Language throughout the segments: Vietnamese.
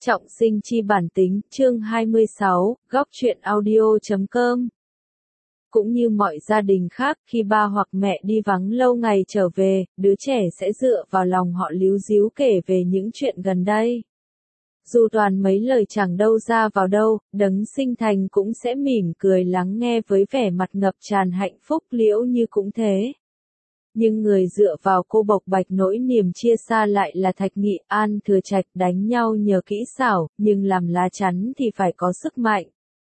Trọng sinh chi bản tính, chương 26, góc truyện audio.com. Cũng như mọi gia đình khác, khi ba hoặc mẹ đi vắng lâu ngày trở về, đứa trẻ sẽ dựa vào lòng họ líu ríu kể về những chuyện gần đây. Dù toàn mấy lời chẳng đâu ra vào đâu, đấng sinh thành cũng sẽ mỉm cười lắng nghe với vẻ mặt ngập tràn hạnh phúc. Liễu Như cũng thế. Nhưng người dựa vào cô bộc bạch nỗi niềm chia xa lại là Thạch Nghị. An Thừa Trạch đánh nhau nhờ kỹ xảo, nhưng làm lá chắn thì phải có sức mạnh.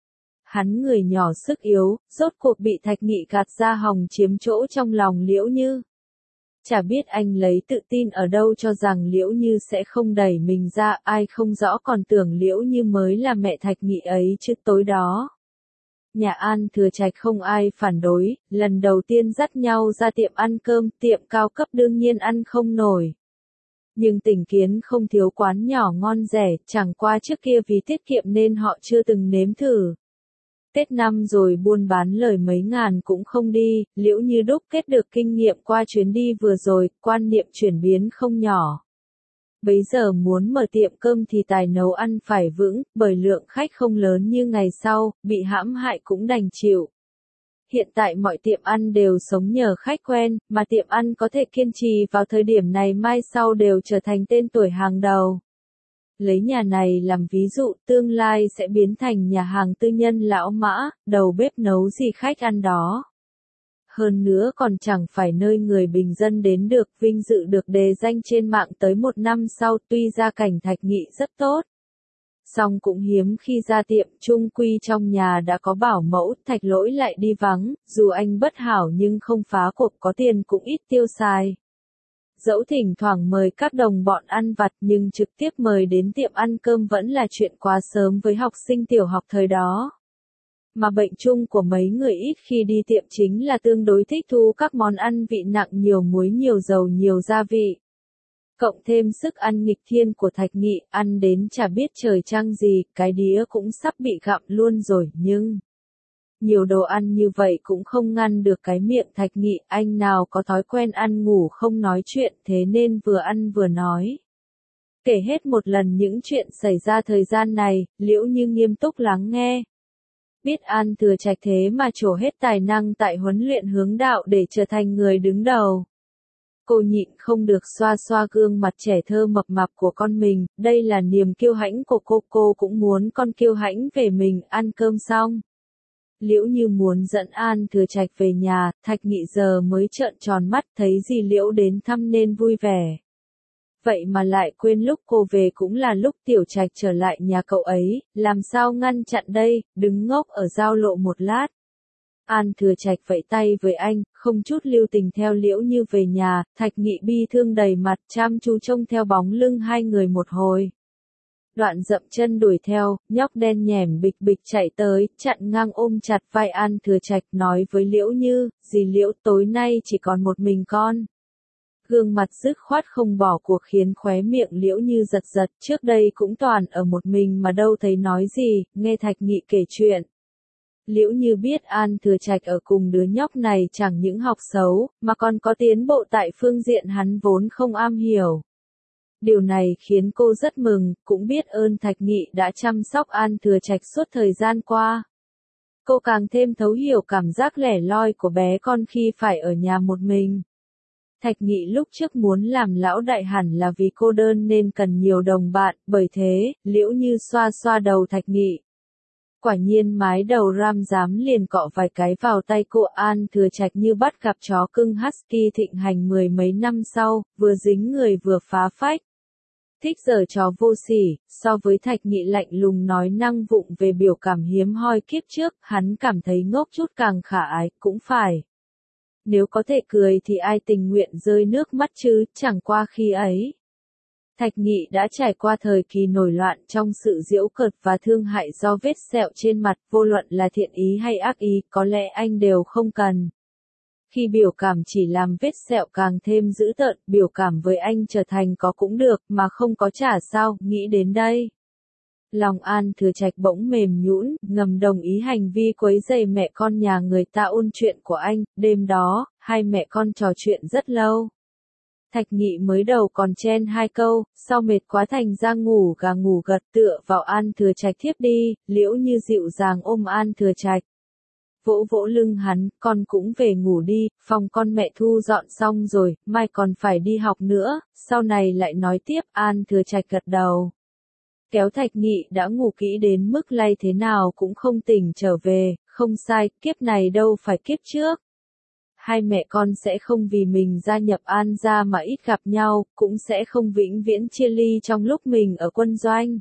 Hắn người nhỏ sức yếu, rốt cuộc bị Thạch Nghị gạt ra hòng chiếm chỗ trong lòng Liễu Như. Chả biết anh lấy tự tin ở đâu cho rằng Liễu Như sẽ không đẩy mình ra, ai không rõ còn tưởng Liễu Như mới là mẹ Thạch Nghị ấy chứ. Tối đó, nhà An Thừa Trạch không ai phản đối, lần đầu tiên dắt nhau ra tiệm ăn cơm, tiệm cao cấp đương nhiên ăn không nổi. Nhưng Tỉnh Kiến không thiếu quán nhỏ ngon rẻ, chẳng qua trước kia vì tiết kiệm nên họ chưa từng nếm thử. Tết năm rồi buôn bán lời mấy ngàn cũng không đi, Liễu Như đúc kết được kinh nghiệm qua chuyến đi vừa rồi, quan niệm chuyển biến không nhỏ. Bấy giờ muốn mở tiệm cơm thì tài nấu ăn phải vững, bởi lượng khách không lớn như ngày sau, bị hãm hại cũng đành chịu. Hiện tại mọi tiệm ăn đều sống nhờ khách quen, mà tiệm ăn có thể kiên trì vào thời điểm này mai sau đều trở thành tên tuổi hàng đầu. Lấy nhà này làm ví dụ, tương lai sẽ biến thành nhà hàng tư nhân lão Mã, đầu bếp nấu gì khách ăn đó. Hơn nữa còn chẳng phải nơi người bình dân đến được, vinh dự được đề danh trên mạng tới một năm sau. Tuy gia cảnh Thạch Nghị rất tốt, song cũng hiếm khi ra tiệm, chung quy trong nhà đã có bảo mẫu. Thạch Lỗi lại đi vắng, dù anh bất hảo nhưng không phá cuộc, có tiền cũng ít tiêu xài. Dẫu thỉnh thoảng mời các đồng bọn ăn vặt nhưng trực tiếp mời đến tiệm ăn cơm vẫn là chuyện quá sớm với học sinh tiểu học thời đó. Mà bệnh chung của mấy người ít khi đi tiệm chính là tương đối thích thú các món ăn vị nặng, nhiều muối nhiều dầu nhiều gia vị. Cộng thêm sức ăn nghịch thiên của Thạch Nghị, ăn đến chả biết trời trăng gì, cái đĩa cũng sắp bị gặm luôn rồi. Nhưng nhiều đồ ăn như vậy cũng không ngăn được cái miệng Thạch Nghị. Anh nào có thói quen ăn ngủ không nói chuyện, thế nên vừa ăn vừa nói. Kể hết một lần những chuyện xảy ra thời gian này, Liễu Như nghiêm túc lắng nghe. Biết An Thừa Trạch thế mà trổ hết tài năng tại huấn luyện hướng đạo để trở thành người đứng đầu. Cô nhịn không được xoa xoa gương mặt trẻ thơ mập mạp của con mình, đây là niềm kiêu hãnh của cô cũng muốn con kiêu hãnh về mình. Ăn cơm xong, Liễu Như muốn dẫn An Thừa Trạch về nhà, Thạch Nghị giờ mới trợn tròn mắt, thấy dì Liễu đến thăm nên vui vẻ. Vậy mà lại quên lúc cô về cũng là lúc Tiểu Trạch trở lại nhà cậu ấy, làm sao ngăn chặn đây, đứng ngốc ở giao lộ một lát. An Thừa Trạch vẫy tay với anh, không chút lưu tình theo Liễu Như về nhà. Thạch Nghị bi thương đầy mặt, chăm chú trông theo bóng lưng hai người một hồi. Đoạn dậm chân đuổi theo, nhóc đen nhẻm bịch bịch chạy tới, chặn ngang ôm chặt vai An Thừa Trạch, nói với Liễu Như, dì Liễu tối nay chỉ còn một mình con. Gương mặt dứt khoát không bỏ cuộc khiến khóe miệng Liễu Như giật giật, trước đây cũng toàn ở một mình mà đâu thấy nói gì. Nghe Thạch Nghị kể chuyện, Liễu Như biết An Thừa Trạch ở cùng đứa nhóc này chẳng những học xấu, mà còn có tiến bộ tại phương diện hắn vốn không am hiểu. Điều này khiến cô rất mừng, cũng biết ơn Thạch Nghị đã chăm sóc An Thừa Trạch suốt thời gian qua. Cô càng thêm thấu hiểu cảm giác lẻ loi của bé con khi phải ở nhà một mình. Thạch Nghị lúc trước muốn làm lão đại hẳn là vì cô đơn nên cần nhiều đồng bạn, bởi thế, Liễu Như xoa xoa đầu Thạch Nghị. Quả nhiên mái đầu ram dám liền cọ vài cái vào tay cô. An Thừa Trạch như bắt gặp chó cưng husky thịnh hành mười mấy năm sau, vừa dính người vừa phá phách. Thích giở trò vô sỉ. So với Thạch Nghị lạnh lùng nói năng vụng về biểu cảm hiếm hoi kiếp trước, hắn cảm thấy ngốc chút càng khả ái. Cũng phải, nếu có thể cười thì ai tình nguyện rơi nước mắt chứ. Chẳng qua khi ấy, Thạch Nghị đã trải qua thời kỳ nổi loạn trong sự giễu cợt và thương hại do vết sẹo trên mặt, vô luận là thiện ý hay ác ý, có lẽ anh đều không cần. Khi biểu cảm chỉ làm vết sẹo càng thêm dữ tợn, biểu cảm với anh trở thành có cũng được, mà không có chả sao. Nghĩ đến đây, lòng An Thừa Trạch bỗng mềm nhũn, ngầm đồng ý hành vi quấy rầy mẹ con nhà người ta ôn chuyện của anh. Đêm đó, hai mẹ con trò chuyện rất lâu. Thạch Nghị mới đầu còn chen hai câu, sau mệt quá thành ra ngủ gà ngủ gật tựa vào An Thừa Trạch thiếp đi, Liễu Như dịu dàng ôm An Thừa Trạch. Vỗ vỗ lưng hắn, con cũng về ngủ đi, phòng con mẹ thu dọn xong rồi, mai còn phải đi học nữa, sau này lại nói tiếp. An Thừa Trạch gật đầu. Kéo Thạch Nghị đã ngủ kỹ đến mức lay thế nào cũng không tỉnh trở về, không sai, kiếp này đâu phải kiếp trước. Hai mẹ con sẽ không vì mình gia nhập An gia mà ít gặp nhau, cũng sẽ không vĩnh viễn chia ly trong lúc mình ở quân doanh.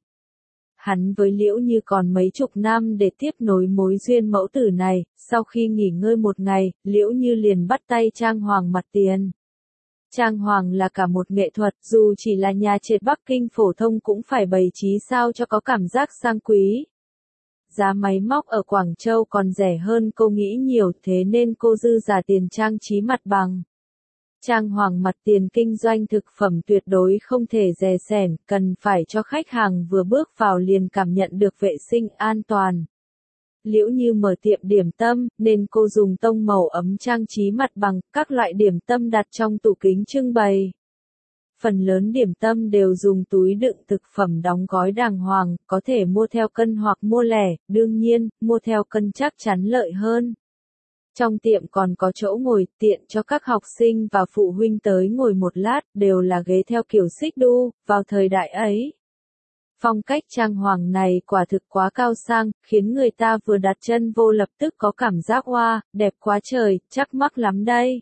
Hắn với Liễu Như còn mấy chục năm để tiếp nối mối duyên mẫu tử này, sau khi nghỉ ngơi một ngày, Liễu Như liền bắt tay trang hoàng mặt tiền. Trang hoàng là cả một nghệ thuật, dù chỉ là nhà trệt Bắc Kinh phổ thông cũng phải bày trí sao cho có cảm giác sang quý. Giá máy móc ở Quảng Châu còn rẻ hơn cô nghĩ nhiều, thế nên cô dư giả tiền trang trí mặt bằng. Trang hoàng mặt tiền kinh doanh thực phẩm tuyệt đối không thể dè sẻn, cần phải cho khách hàng vừa bước vào liền cảm nhận được vệ sinh an toàn. Liễu Như mở tiệm điểm tâm, nên cô dùng tông màu ấm trang trí mặt bằng, các loại điểm tâm đặt trong tủ kính trưng bày. Phần lớn điểm tâm đều dùng túi đựng thực phẩm đóng gói đàng hoàng, có thể mua theo cân hoặc mua lẻ, đương nhiên, mua theo cân chắc chắn lợi hơn. Trong tiệm còn có chỗ ngồi tiện cho các học sinh và phụ huynh tới ngồi một lát, đều là ghế theo kiểu xích đu, vào thời đại ấy. Phong cách trang hoàng này quả thực quá cao sang, khiến người ta vừa đặt chân vô lập tức có cảm giác oa, đẹp quá trời, chắc mắc lắm đây.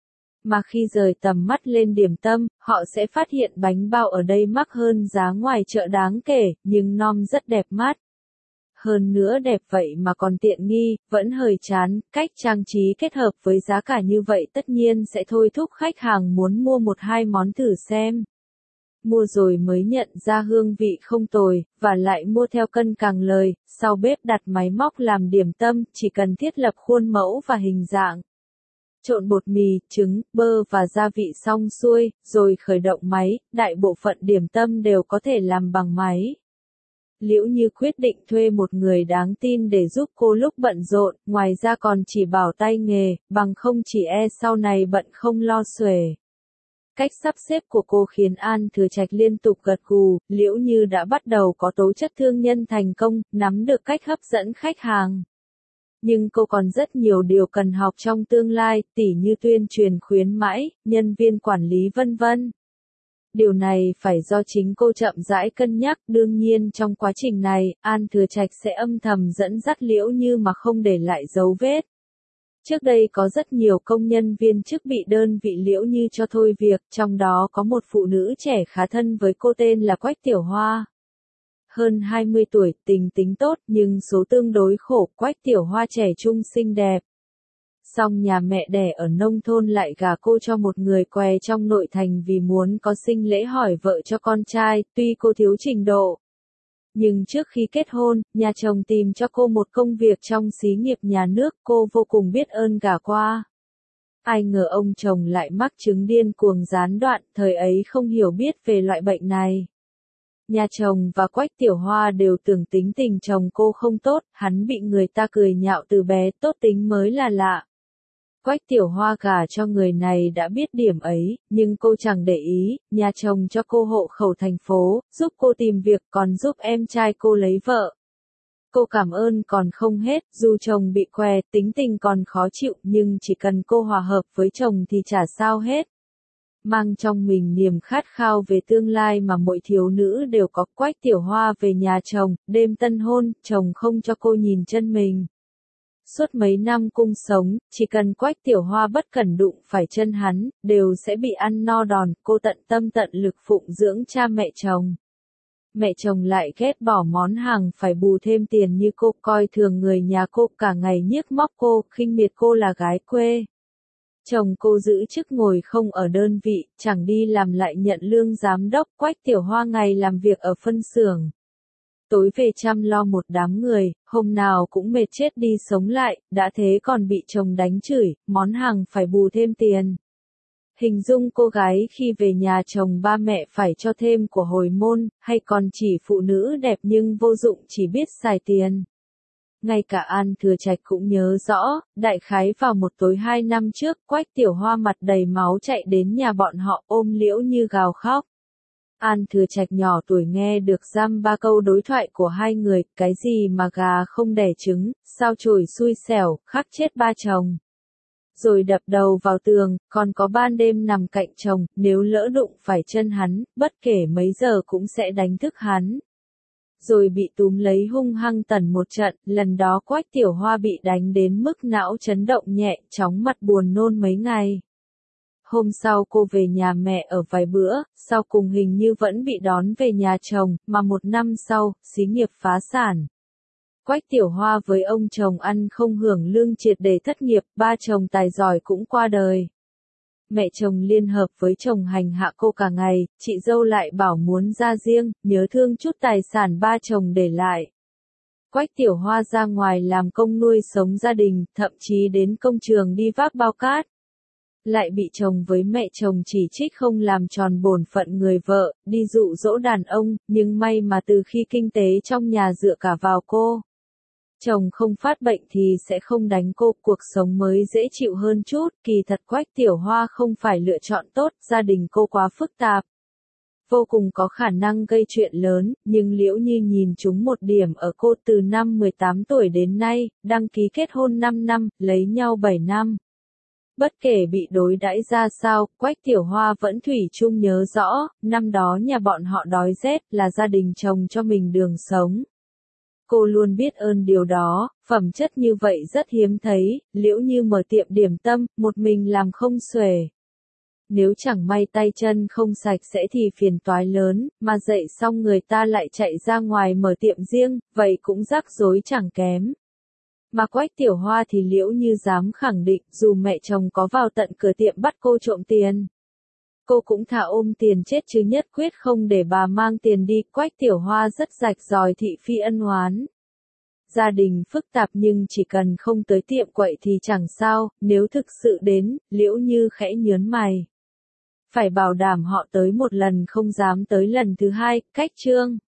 Mà khi rời tầm mắt lên điểm tâm, họ sẽ phát hiện bánh bao ở đây mắc hơn giá ngoài chợ đáng kể, nhưng nom rất đẹp mắt. Hơn nữa đẹp vậy mà còn tiện nghi, vẫn hời chán, cách trang trí kết hợp với giá cả như vậy tất nhiên sẽ thôi thúc khách hàng muốn mua một hai món thử xem. Mua rồi mới nhận ra hương vị không tồi, và lại mua theo cân càng lời, sau bếp đặt máy móc làm điểm tâm, chỉ cần thiết lập khuôn mẫu và hình dạng. Trộn bột mì, trứng, bơ và gia vị xong xuôi, rồi khởi động máy, đại bộ phận điểm tâm đều có thể làm bằng máy. Liễu Như quyết định thuê một người đáng tin để giúp cô lúc bận rộn, ngoài ra còn chỉ bảo tay nghề, bằng không chỉ sau này bận không lo xuể. Cách sắp xếp của cô khiến An Thừa Trạch liên tục gật gù, Liễu Như đã bắt đầu có tố chất thương nhân thành công, nắm được cách hấp dẫn khách hàng. Nhưng cô còn rất nhiều điều cần học trong tương lai, tỉ như tuyên truyền khuyến mãi, nhân viên quản lý vân vân. Điều này phải do chính cô chậm rãi cân nhắc, đương nhiên trong quá trình này, An Thừa Trạch sẽ âm thầm dẫn dắt Liễu Như mà không để lại dấu vết. Trước đây có rất nhiều công nhân viên chức bị đơn vị Liễu Như cho thôi việc, trong đó có một phụ nữ trẻ khá thân với cô tên là Quách Tiểu Hoa. Hơn 20 tuổi, tính tốt, nhưng số tương đối khổ, Quách Tiểu Hoa trẻ trung xinh đẹp. Song nhà mẹ đẻ ở nông thôn lại gả cô cho một người què trong nội thành vì muốn có sinh lễ hỏi vợ cho con trai, tuy cô thiếu trình độ. Nhưng trước khi kết hôn, nhà chồng tìm cho cô một công việc trong xí nghiệp nhà nước, cô vô cùng biết ơn gả qua. Ai ngờ ông chồng lại mắc chứng điên cuồng gián đoạn, thời ấy không hiểu biết về loại bệnh này. Nhà chồng và Quách Tiểu Hoa đều tưởng tính tình chồng cô không tốt, hắn bị người ta cười nhạo từ bé, tốt tính mới là lạ. Quách Tiểu Hoa gả cho người này đã biết điểm ấy, nhưng cô chẳng để ý, nhà chồng cho cô hộ khẩu thành phố, giúp cô tìm việc còn giúp em trai cô lấy vợ. Cô cảm ơn còn không hết, dù chồng bị què, tính tình còn khó chịu, nhưng chỉ cần cô hòa hợp với chồng thì chả sao hết. Mang trong mình niềm khát khao về tương lai mà mỗi thiếu nữ đều có. Quách Tiểu Hoa về nhà chồng, đêm tân hôn, chồng không cho cô nhìn chân mình. Suốt mấy năm cung sống, chỉ cần Quách Tiểu Hoa bất cẩn đụng phải chân hắn, đều sẽ bị ăn no đòn, cô tận tâm tận lực phụng dưỡng cha mẹ chồng. Mẹ chồng lại ghét bỏ món hàng phải bù thêm tiền như cô, coi thường người nhà cô, cả ngày nhiếc móc cô, khinh miệt cô là gái quê. Chồng cô giữ chức ngồi không ở đơn vị, chẳng đi làm lại nhận lương giám đốc. Quách Tiểu Hoa ngày làm việc ở phân xưởng. Tối về chăm lo một đám người, hôm nào cũng mệt chết đi sống lại, đã thế còn bị chồng đánh chửi, món hàng phải bù thêm tiền. Hình dung cô gái khi về nhà chồng ba mẹ phải cho thêm của hồi môn, hay còn chỉ phụ nữ đẹp nhưng vô dụng chỉ biết xài tiền. Ngay cả An Thừa Trạch cũng nhớ rõ, đại khái vào một tối 2 năm trước, Quách Tiểu Hoa mặt đầy máu chạy đến nhà bọn họ ôm Liễu Như gào khóc. An Thừa Trạch nhỏ tuổi nghe được dăm ba câu đối thoại của hai người, cái gì mà gà không đẻ trứng, sao chổi xui xẻo, khắc chết ba chồng. Rồi đập đầu vào tường, còn có ban đêm nằm cạnh chồng, nếu lỡ đụng phải chân hắn, bất kể mấy giờ cũng sẽ đánh thức hắn. Rồi bị túm lấy hung hăng tẩn một trận, lần đó Quách Tiểu Hoa bị đánh đến mức não chấn động nhẹ, chóng mặt buồn nôn mấy ngày. Hôm sau cô về nhà mẹ ở vài bữa, sau cùng hình như vẫn bị đón về nhà chồng, mà một năm sau, xí nghiệp phá sản. Quách Tiểu Hoa với ông chồng ăn không hưởng lương triệt để thất nghiệp, ba chồng tài giỏi cũng qua đời. Mẹ chồng liên hợp với chồng hành hạ cô cả ngày, chị dâu lại bảo muốn ra riêng, nhớ thương chút tài sản ba chồng để lại. Quách Tiểu Hoa ra ngoài làm công nuôi sống gia đình, thậm chí đến công trường đi vác bao cát. Lại bị chồng với mẹ chồng chỉ trích không làm tròn bổn phận người vợ, đi dụ dỗ đàn ông, nhưng may mà từ khi kinh tế trong nhà dựa cả vào cô. Chồng không phát bệnh thì sẽ không đánh cô, cuộc sống mới dễ chịu hơn chút, kỳ thật Quách Tiểu Hoa không phải lựa chọn tốt, gia đình cô quá phức tạp. Vô cùng có khả năng gây chuyện lớn, nhưng Liễu Như nhìn trúng một điểm ở cô từ năm 18 tuổi đến nay, đăng ký kết hôn 5 năm, lấy nhau 7 năm. Bất kể bị đối đãi ra sao, Quách Tiểu Hoa vẫn thủy chung nhớ rõ, năm đó nhà bọn họ đói rét là gia đình chồng cho mình đường sống. Cô luôn biết ơn điều đó, phẩm chất như vậy rất hiếm thấy, Liễu Như mở tiệm điểm tâm, một mình làm không xuể. Nếu chẳng may tay chân không sạch sẽ thì phiền toái lớn, mà dậy xong người ta lại chạy ra ngoài mở tiệm riêng, vậy cũng rắc rối chẳng kém. Mà Quách Tiểu Hoa thì Liễu Như dám khẳng định, dù mẹ chồng có vào tận cửa tiệm bắt cô trộm tiền, cô cũng thà ôm tiền chết chứ nhất quyết không để bà mang tiền đi. Quách Tiểu Hoa rất rạch ròi thị phi ân oán. Gia đình phức tạp nhưng chỉ cần không tới tiệm quậy thì chẳng sao, nếu thực sự đến, Liễu Như khẽ nhớn mày. Phải bảo đảm họ tới một lần không dám tới lần thứ hai, cách chương.